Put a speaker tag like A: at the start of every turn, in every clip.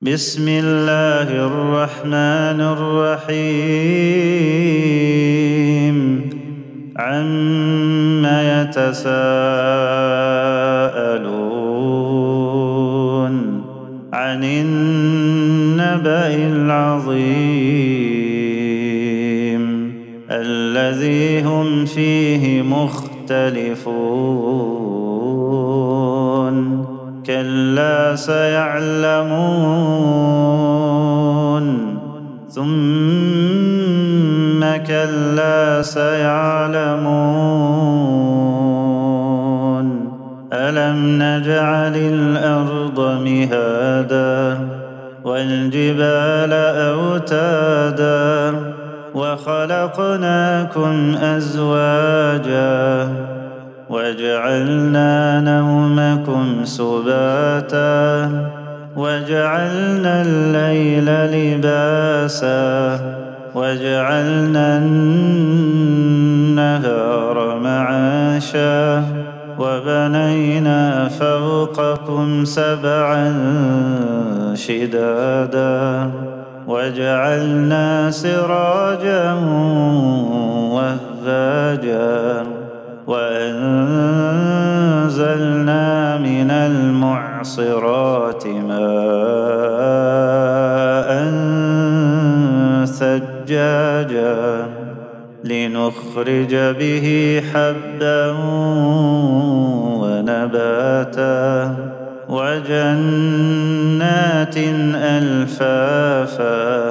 A: بسم الله الرحمن الرحيم عم يتساءلون عن النبأ العظيم الذي هم فيه مختلفون كلا سيعلمون ثم كلا سيعلمون ألم نجعل الأرض مهادا والجبال أوتادا وخلقناكم أزواجا وجعلنا نومكم سباتا وجعلنا الليل لباسا وجعلنا النهار معاشا وبنينا فوقكم سبعا شدادا وجعلنا سراجا وهاجا وأنزلنا من المعصرات ماء ثجاجا لنخرج به حبا ونباتا وجنات ألفافا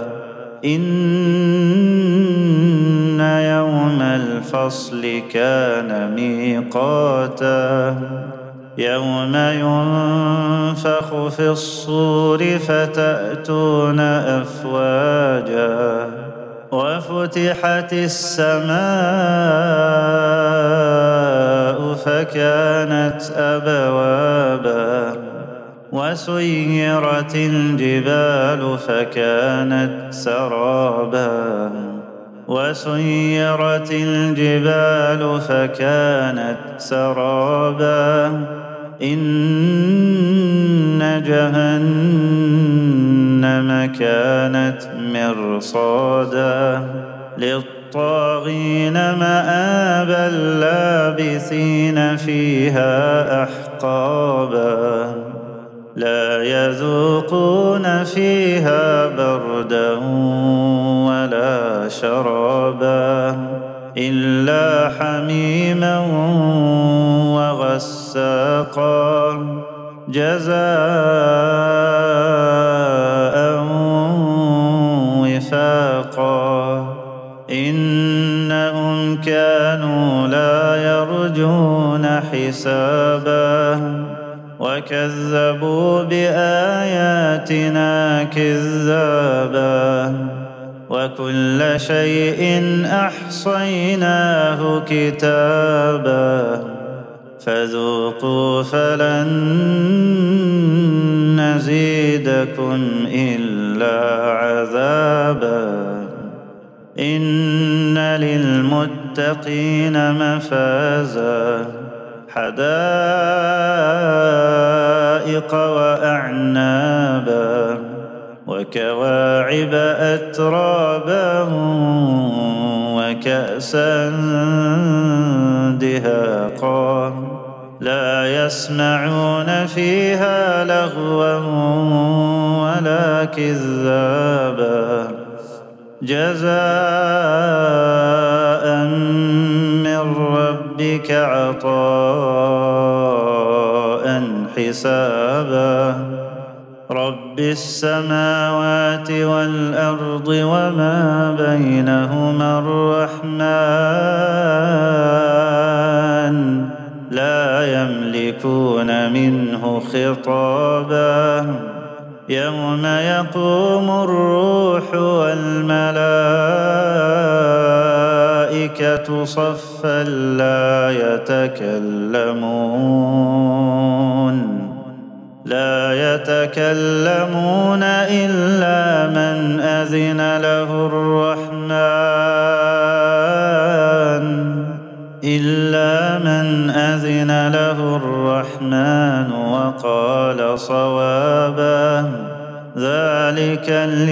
A: إن يوم الفصل كان ميقاتا يوم ينفخ في الصور فتأتون أفواجا وفتحت السماء فكانت أبوابا وسيرت الجبال فكانت سرابا وسيرت الجبال فكانت سرابا إن جهنم كانت مرصادا للطاغين مآبا لابثين فيها أحقابا لا يذوقون فيها بردا ولا شرابا إلا حميما وغساقا جزاء وفاقا إنهم كانوا لا يرجون حسابا وكذبوا بآياتنا كذابا وكل شيء أحصيناه كتابا فذوقوا فلن نزيدكم إلا عذابا إن للمتقين مفازا حدائق وأعنابا وكواعب أترابا وكأسا دهاقا لا يسمعون فيها لغوا ولا كذابا جزاء من ربك عطاء حسابا رب السماوات والأرض وما بينهما الرحمن لا يملكون منه خطابا يوم يقوم الروح والملائكة صفا لا يتكلمون إلا من أذن له الرحمن وقال صوابا ذلك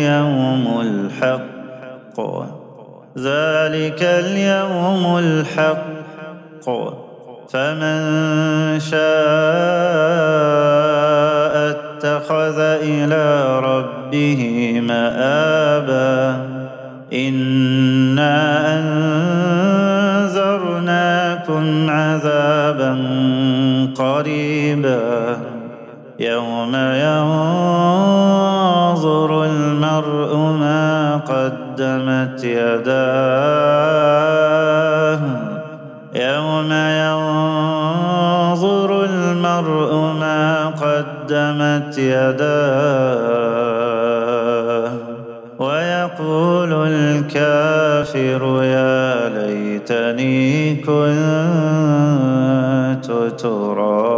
A: اليوم الحق فمن شاء اتخذ إلى ربه مآبا إنا أنذرناكم عذابا قريبا يوم ينظر المرء ما قدمت يداه ويقول الكافر يا ليتني كنت ترابا.